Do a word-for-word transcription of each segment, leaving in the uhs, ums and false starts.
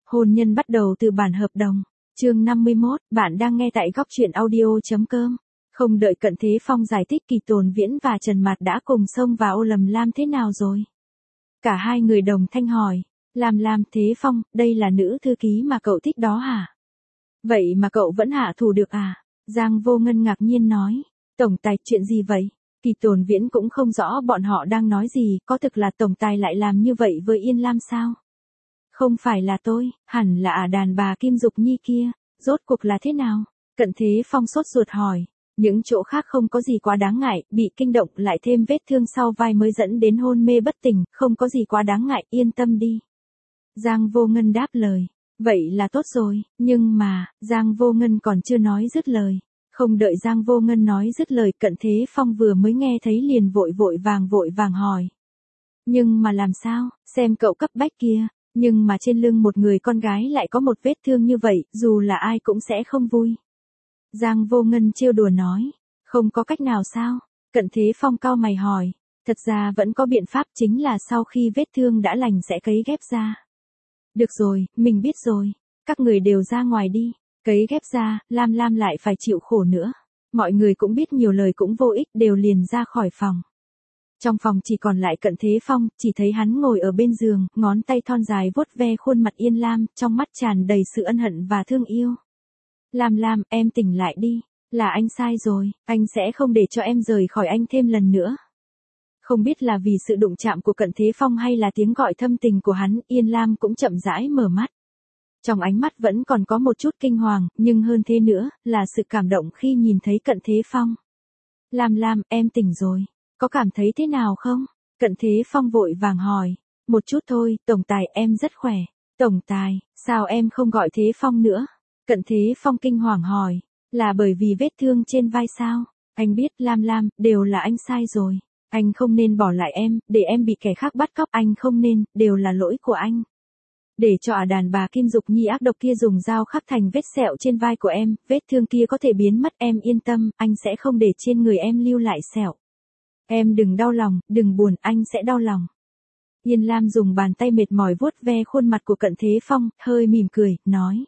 Hôn nhân bắt đầu từ bản hợp đồng. Chương năm mươi mốt, bạn đang nghe tại góc truyện audio.com. Không đợi Cận Thế Phong giải thích, Kỳ Tồn Viễn và Trần Mạt đã cùng xông vào ô Lâm Lam thế nào rồi? Cả hai người đồng thanh hỏi. Lam Lam, Thế Phong, đây là nữ thư ký mà cậu thích đó hả? Vậy mà cậu vẫn hạ thủ được à? Giang Vô Ngân ngạc nhiên nói. Tổng tài, chuyện gì vậy? Kỳ Tồn Viễn cũng không rõ bọn họ đang nói gì, có thực là tổng tài lại làm như vậy với Yên Lam sao? Không phải là tôi, hẳn là à đàn bà Kim Dục Nhi kia, rốt cuộc là thế nào? Cận Thế Phong sốt ruột hỏi. Những chỗ khác không có gì quá đáng ngại, bị kinh động lại thêm vết thương sau vai mới dẫn đến hôn mê bất tỉnh, không có gì quá đáng ngại, yên tâm đi. Giang Vô Ngân đáp lời. Vậy là tốt rồi, nhưng mà, Giang Vô Ngân còn chưa nói dứt lời. Không đợi Giang Vô Ngân nói dứt lời, Cận Thế Phong vừa mới nghe thấy liền vội vội vàng vội vàng hỏi. Nhưng mà làm sao, xem cậu cấp bách kia, nhưng mà trên lưng một người con gái lại có một vết thương như vậy, dù là ai cũng sẽ không vui. Giang Vô Ngân trêu đùa nói, không có cách nào sao? Cận Thế Phong cau mày hỏi, thật ra vẫn có biện pháp, chính là sau khi vết thương đã lành sẽ cấy ghép ra. Được rồi, mình biết rồi, các người đều ra ngoài đi, cấy ghép ra, Lam Lam lại phải chịu khổ nữa. Mọi người cũng biết nhiều lời cũng vô ích, đều liền ra khỏi phòng. Trong phòng chỉ còn lại Cận Thế Phong, chỉ thấy hắn ngồi ở bên giường, ngón tay thon dài vuốt ve khuôn mặt Yên Lam, trong mắt tràn đầy sự ân hận và thương yêu. Lam Lam, em tỉnh lại đi, là anh sai rồi, anh sẽ không để cho em rời khỏi anh thêm lần nữa. Không biết là vì sự đụng chạm của Cận Thế Phong hay là tiếng gọi thâm tình của hắn, Yên Lam cũng chậm rãi mở mắt. Trong ánh mắt vẫn còn có một chút kinh hoàng, nhưng hơn thế nữa, là sự cảm động khi nhìn thấy Cận Thế Phong. Lam Lam, em tỉnh rồi, có cảm thấy thế nào không? Cận Thế Phong vội vàng hỏi. Một chút thôi, tổng tài, em rất khỏe. Tổng tài, sao em không gọi Thế Phong nữa? Cận Thế Phong kinh hoàng hỏi. Là bởi vì vết thương trên vai sao? Anh biết, Lam Lam, đều là anh sai rồi. Anh không nên bỏ lại em, để em bị kẻ khác bắt cóc, anh không nên, đều là lỗi của anh. Để cho ả đàn bà Kim Dục Nhi ác độc kia dùng dao khắc thành vết sẹo trên vai của em, vết thương kia có thể biến mất, em yên tâm, anh sẽ không để trên người em lưu lại sẹo. Em đừng đau lòng, đừng buồn, anh sẽ đau lòng. Yên Lam dùng bàn tay mệt mỏi vuốt ve khuôn mặt của Cận Thế Phong, hơi mỉm cười, nói.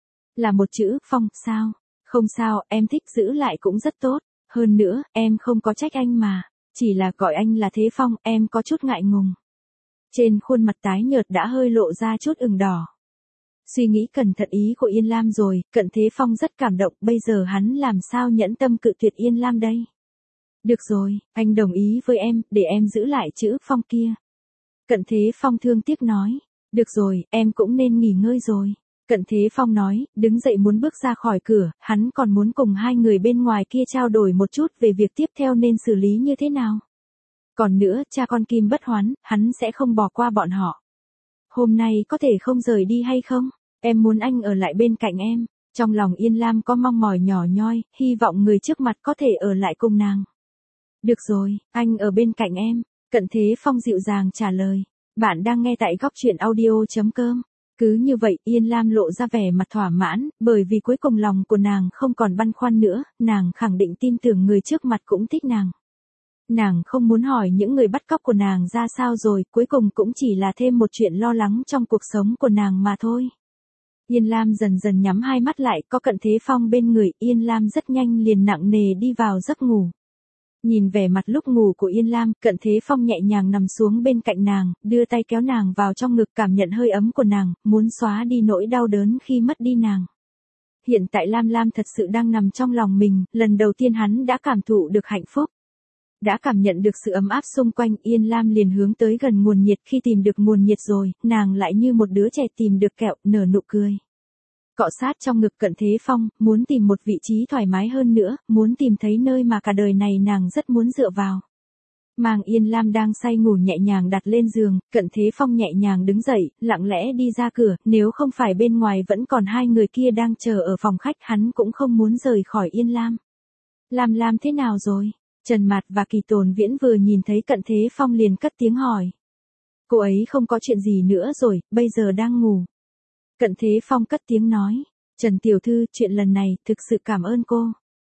Là một chữ, Phong, sao? Không sao, em thích giữ lại cũng rất tốt. Hơn nữa, em không có trách anh mà. Chỉ là gọi anh là Thế Phong, em có chút ngại ngùng. Trên khuôn mặt tái nhợt đã hơi lộ ra chút ửng đỏ. Suy nghĩ cẩn thận ý của Yên Lam rồi, Cận Thế Phong rất cảm động, bây giờ hắn làm sao nhẫn tâm cự tuyệt Yên Lam đây? Được rồi, anh đồng ý với em, để em giữ lại chữ Phong kia. Cận Thế Phong thương tiếc nói. Được rồi, em cũng nên nghỉ ngơi rồi. Cận Thế Phong nói, đứng dậy muốn bước ra khỏi cửa, hắn còn muốn cùng hai người bên ngoài kia trao đổi một chút về việc tiếp theo nên xử lý như thế nào. Còn nữa, cha con Kim Bất Hoán, hắn sẽ không bỏ qua bọn họ. Hôm nay có thể không rời đi hay không? Em muốn anh ở lại bên cạnh em. Trong lòng Yên Lam có mong mỏi nhỏ nhoi, hy vọng người trước mặt có thể ở lại cùng nàng. Được rồi, anh ở bên cạnh em. Cận Thế Phong dịu dàng trả lời. Bạn đang nghe tại góc truyện audio.com. Cứ như vậy, Yên Lam lộ ra vẻ mặt thỏa mãn, bởi vì cuối cùng lòng của nàng không còn băn khoăn nữa, nàng khẳng định tin tưởng người trước mặt cũng thích nàng. Nàng không muốn hỏi những người bắt cóc của nàng ra sao rồi, cuối cùng cũng chỉ là thêm một chuyện lo lắng trong cuộc sống của nàng mà thôi. Yên Lam dần dần nhắm hai mắt lại, có Cận Thế Phong bên người, Yên Lam rất nhanh liền nặng nề đi vào giấc ngủ. Nhìn vẻ mặt lúc ngủ của Yên Lam, Cận Thế Phong nhẹ nhàng nằm xuống bên cạnh nàng, đưa tay kéo nàng vào trong ngực, cảm nhận hơi ấm của nàng, muốn xóa đi nỗi đau đớn khi mất đi nàng. Hiện tại Lam Lam thật sự đang nằm trong lòng mình, lần đầu tiên hắn đã cảm thụ được hạnh phúc. Đã cảm nhận được sự ấm áp xung quanh, Yên Lam liền hướng tới gần nguồn nhiệt, khi tìm được nguồn nhiệt rồi, nàng lại như một đứa trẻ tìm được kẹo, nở nụ cười. Cọ sát trong ngực Cận Thế Phong, muốn tìm một vị trí thoải mái hơn nữa, muốn tìm thấy nơi mà cả đời này nàng rất muốn dựa vào. Mang Yên Lam đang say ngủ nhẹ nhàng đặt lên giường, Cận Thế Phong nhẹ nhàng đứng dậy, lặng lẽ đi ra cửa, nếu không phải bên ngoài vẫn còn hai người kia đang chờ ở phòng khách, hắn cũng không muốn rời khỏi Yên Lam. Lam Lam thế nào rồi? Trần Mạt và Kỳ Tồn Viễn vừa nhìn thấy Cận Thế Phong liền cất tiếng hỏi. Cô ấy không có chuyện gì nữa rồi, bây giờ đang ngủ. Cận Thế Phong cất tiếng nói. Trần Tiểu Thư, chuyện lần này, thực sự cảm ơn cô.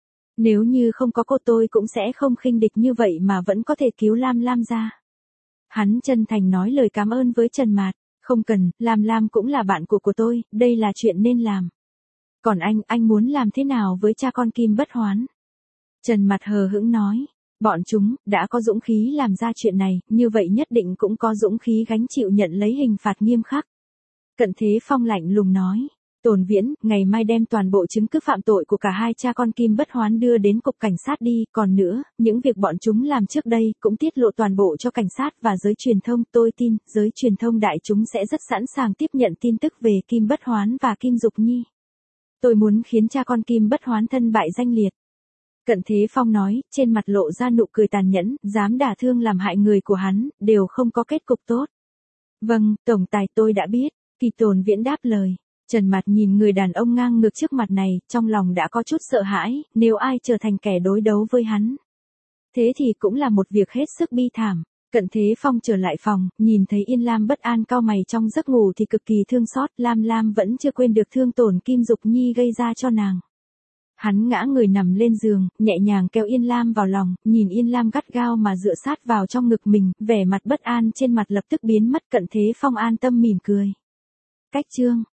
Nếu như không có cô tôi cũng sẽ không khinh địch như vậy mà vẫn có thể cứu Lam Lam ra. Hắn chân thành nói lời cảm ơn với Trần Mạt. Không cần, Lam Lam cũng là bạn của của tôi, đây là chuyện nên làm. Còn anh, anh muốn làm thế nào với cha con Kim Bất Hoán? Trần Mặt hờ hững nói. Bọn chúng, đã có dũng khí làm ra chuyện này, như vậy nhất định cũng có dũng khí gánh chịu nhận lấy hình phạt nghiêm khắc. Cận Thế Phong lạnh lùng nói. Tồn Viễn, ngày mai đem toàn bộ chứng cứ phạm tội của cả hai cha con Kim Bất Hoán đưa đến cục cảnh sát đi, còn nữa, những việc bọn chúng làm trước đây cũng tiết lộ toàn bộ cho cảnh sát và giới truyền thông, tôi tin, giới truyền thông đại chúng sẽ rất sẵn sàng tiếp nhận tin tức về Kim Bất Hoán và Kim Dục Nhi. Tôi muốn khiến cha con Kim Bất Hoán thân bại danh liệt. Cận Thế Phong nói, trên mặt lộ ra nụ cười tàn nhẫn, dám đả thương làm hại người của hắn, đều không có kết cục tốt. Vâng, tổng tài tôi đã biết, Kỳ Tồn Viễn đáp lời. Trần Mặt nhìn người đàn ông ngang ngược trước mặt này, trong lòng đã có chút sợ hãi, nếu ai trở thành kẻ đối đấu với hắn. Thế thì cũng là một việc hết sức bi thảm. Cận Thế Phong trở lại phòng, nhìn thấy Yên Lam bất an cau mày trong giấc ngủ thì cực kỳ thương xót, Lam Lam vẫn chưa quên được thương tổn Kim Dục Nhi gây ra cho nàng. Hắn ngã người nằm lên giường, nhẹ nhàng kéo Yên Lam vào lòng, nhìn Yên Lam gắt gao mà dựa sát vào trong ngực mình, vẻ mặt bất an trên mặt lập tức biến mất. Cận Thế Phong an tâm mỉm cười. Cách chương